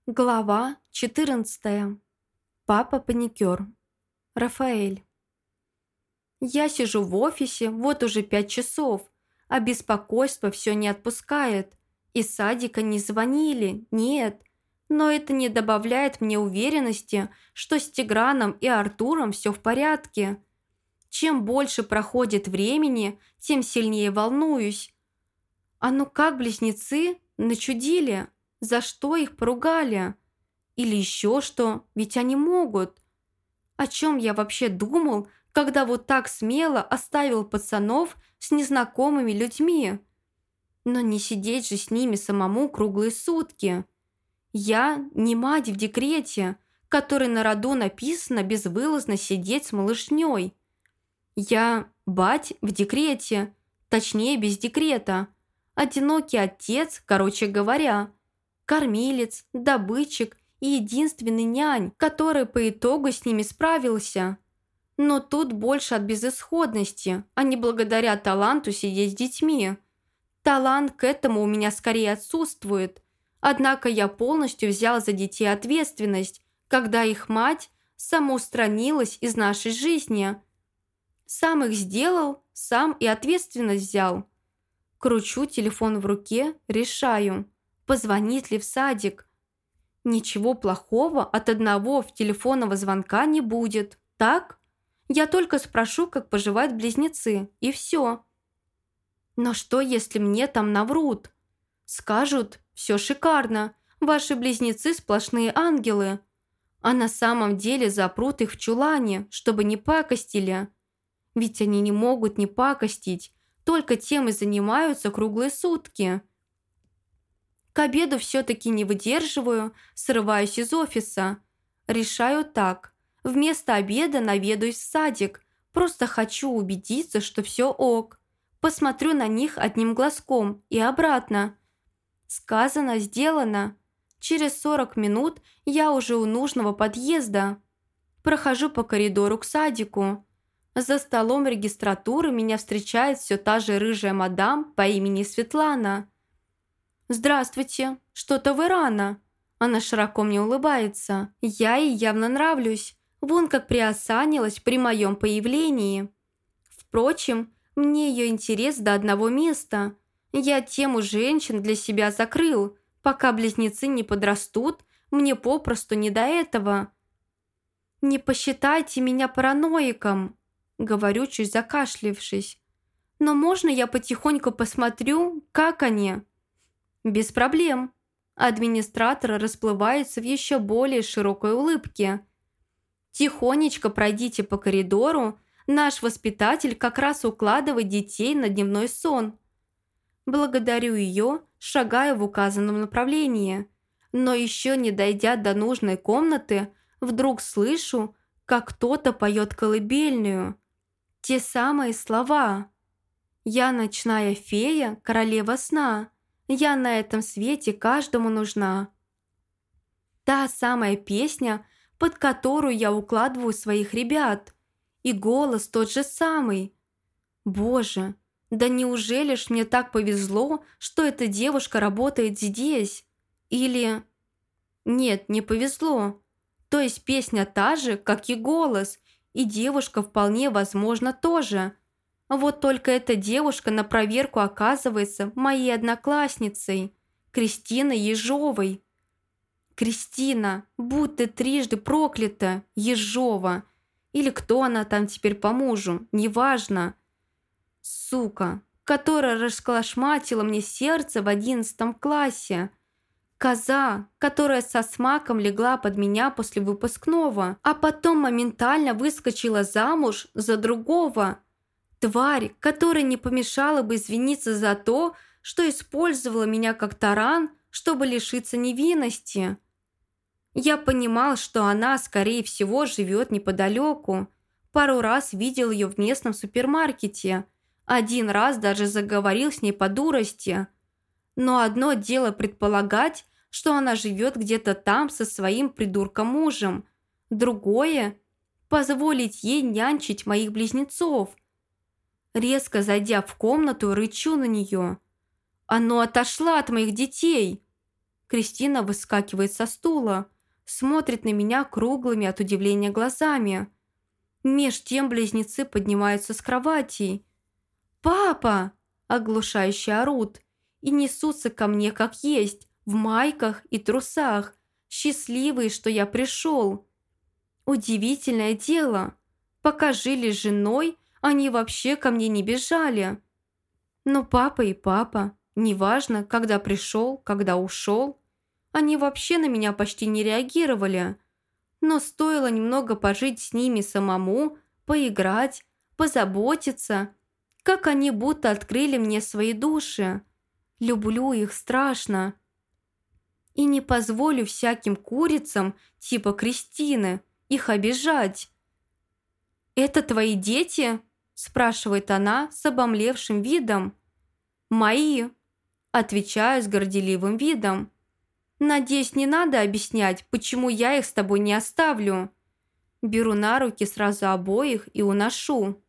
Глава 14. Папа-паникер. Рафаэль. Я сижу в офисе вот уже 5 часов, а беспокойство все не отпускает. Из садика не звонили, нет. Но это не добавляет мне уверенности, что с Тиграном и Артуром все в порядке. Чем больше проходит времени, тем сильнее волнуюсь. А ну как близнецы начудили? За что их поругали? Или еще что, ведь они могут. О чем я вообще думал, когда вот так смело оставил пацанов с незнакомыми людьми? Но не сидеть же с ними самому круглые сутки. Я не мать в декрете, которой на роду написано безвылазно сидеть с малышней. Я бать в декрете, точнее без декрета. Одинокий отец, короче говоря. Кормилец, добытчик и единственный нянь, который по итогу с ними справился. Но тут больше от безысходности, а не благодаря таланту сидеть с детьми. Талант к этому у меня скорее отсутствует. Однако я полностью взял за детей ответственность, когда их мать самоустранилась из нашей жизни. Сам их сделал, сам и ответственность взял. Кручу телефон в руке, решаю, позвонить ли в садик. Ничего плохого от одного телефонного звонка не будет, так? Я только спрошу, как поживают близнецы, и все. Но что, если мне там наврут? Скажут, все шикарно, ваши близнецы сплошные ангелы. А на самом деле запрут их в чулане, чтобы не пакостили. Ведь они не могут не пакостить, только тем и занимаются круглые сутки. К обеду все-таки не выдерживаю, срываюсь из офиса. Решаю так. Вместо обеда наведаюсь в садик. Просто хочу убедиться, что все ок. Посмотрю на них одним глазком и обратно. Сказано, сделано. Через 40 минут я уже у нужного подъезда. Прохожу по коридору к садику. За столом регистратуры меня встречает все та же рыжая мадам по имени Светлана. «Здравствуйте. Что-то вы рано». Она широко мне улыбается. Я ей явно нравлюсь. Вон как приосанилась при моем появлении. Впрочем, мне ее интерес до одного места. Я тему женщин для себя закрыл. Пока близнецы не подрастут, мне попросту не до этого. «Не посчитайте меня параноиком», — говорю, чуть закашлившись. «Но можно я потихоньку посмотрю, как они?» «Без проблем». Администратор расплывается в еще более широкой улыбке. «Тихонечко пройдите по коридору. Наш воспитатель как раз укладывает детей на дневной сон». Благодарю ее, шагая в указанном направлении. Но еще не дойдя до нужной комнаты, вдруг слышу, как кто-то поет колыбельную. Те самые слова. «Я ночная фея, королева сна. Я на этом свете каждому нужна». Та самая песня, под которую я укладываю своих ребят. И голос тот же самый. Боже, да неужели ж мне так повезло, что эта девушка работает здесь? Или... Нет, не повезло. То есть песня та же, как и голос, и девушка вполне возможно тоже. Вот только эта девушка на проверку оказывается моей одноклассницей, Кристиной Ежовой. Кристина, будь ты трижды проклята, Ежова. Или кто она там теперь по мужу, неважно. Сука, которая расколошматила мне сердце в 11 классе. Коза, которая со смаком легла под меня после выпускного, а потом моментально выскочила замуж за другого. Тварь, которая не помешала бы извиниться за то, что использовала меня как таран, чтобы лишиться невинности. Я понимал, что она, скорее всего, живет неподалеку. Пару раз видел ее в местном супермаркете. Один раз даже заговорил с ней по дурости. Но одно дело предполагать, что она живет где-то там со своим придурком-мужем. Другое – позволить ей нянчить моих близнецов. Резко зайдя в комнату, рычу на нее. «А ну отошла от моих детей!» Кристина выскакивает со стула, смотрит на меня круглыми от удивления глазами. Меж тем близнецы поднимаются с кроватей. «Папа!» – оглушающе орут и несутся ко мне как есть, в майках и трусах, счастливые, что я пришел. Удивительное дело, пока жили с женой, они вообще ко мне не бежали. Но папа и папа, неважно, когда пришел, когда ушел, они вообще на меня почти не реагировали. Но стоило немного пожить с ними самому, поиграть, позаботиться, как они будто открыли мне свои души. Люблю их страшно. И не позволю всяким курицам, типа Кристины, их обижать. «Это твои дети?» – спрашивает она с обомлевшим видом. «Мои», – отвечаю с горделивым видом. «Надеюсь, не надо объяснять, почему я их с тобой не оставлю». Беру на руки сразу обоих и уношу.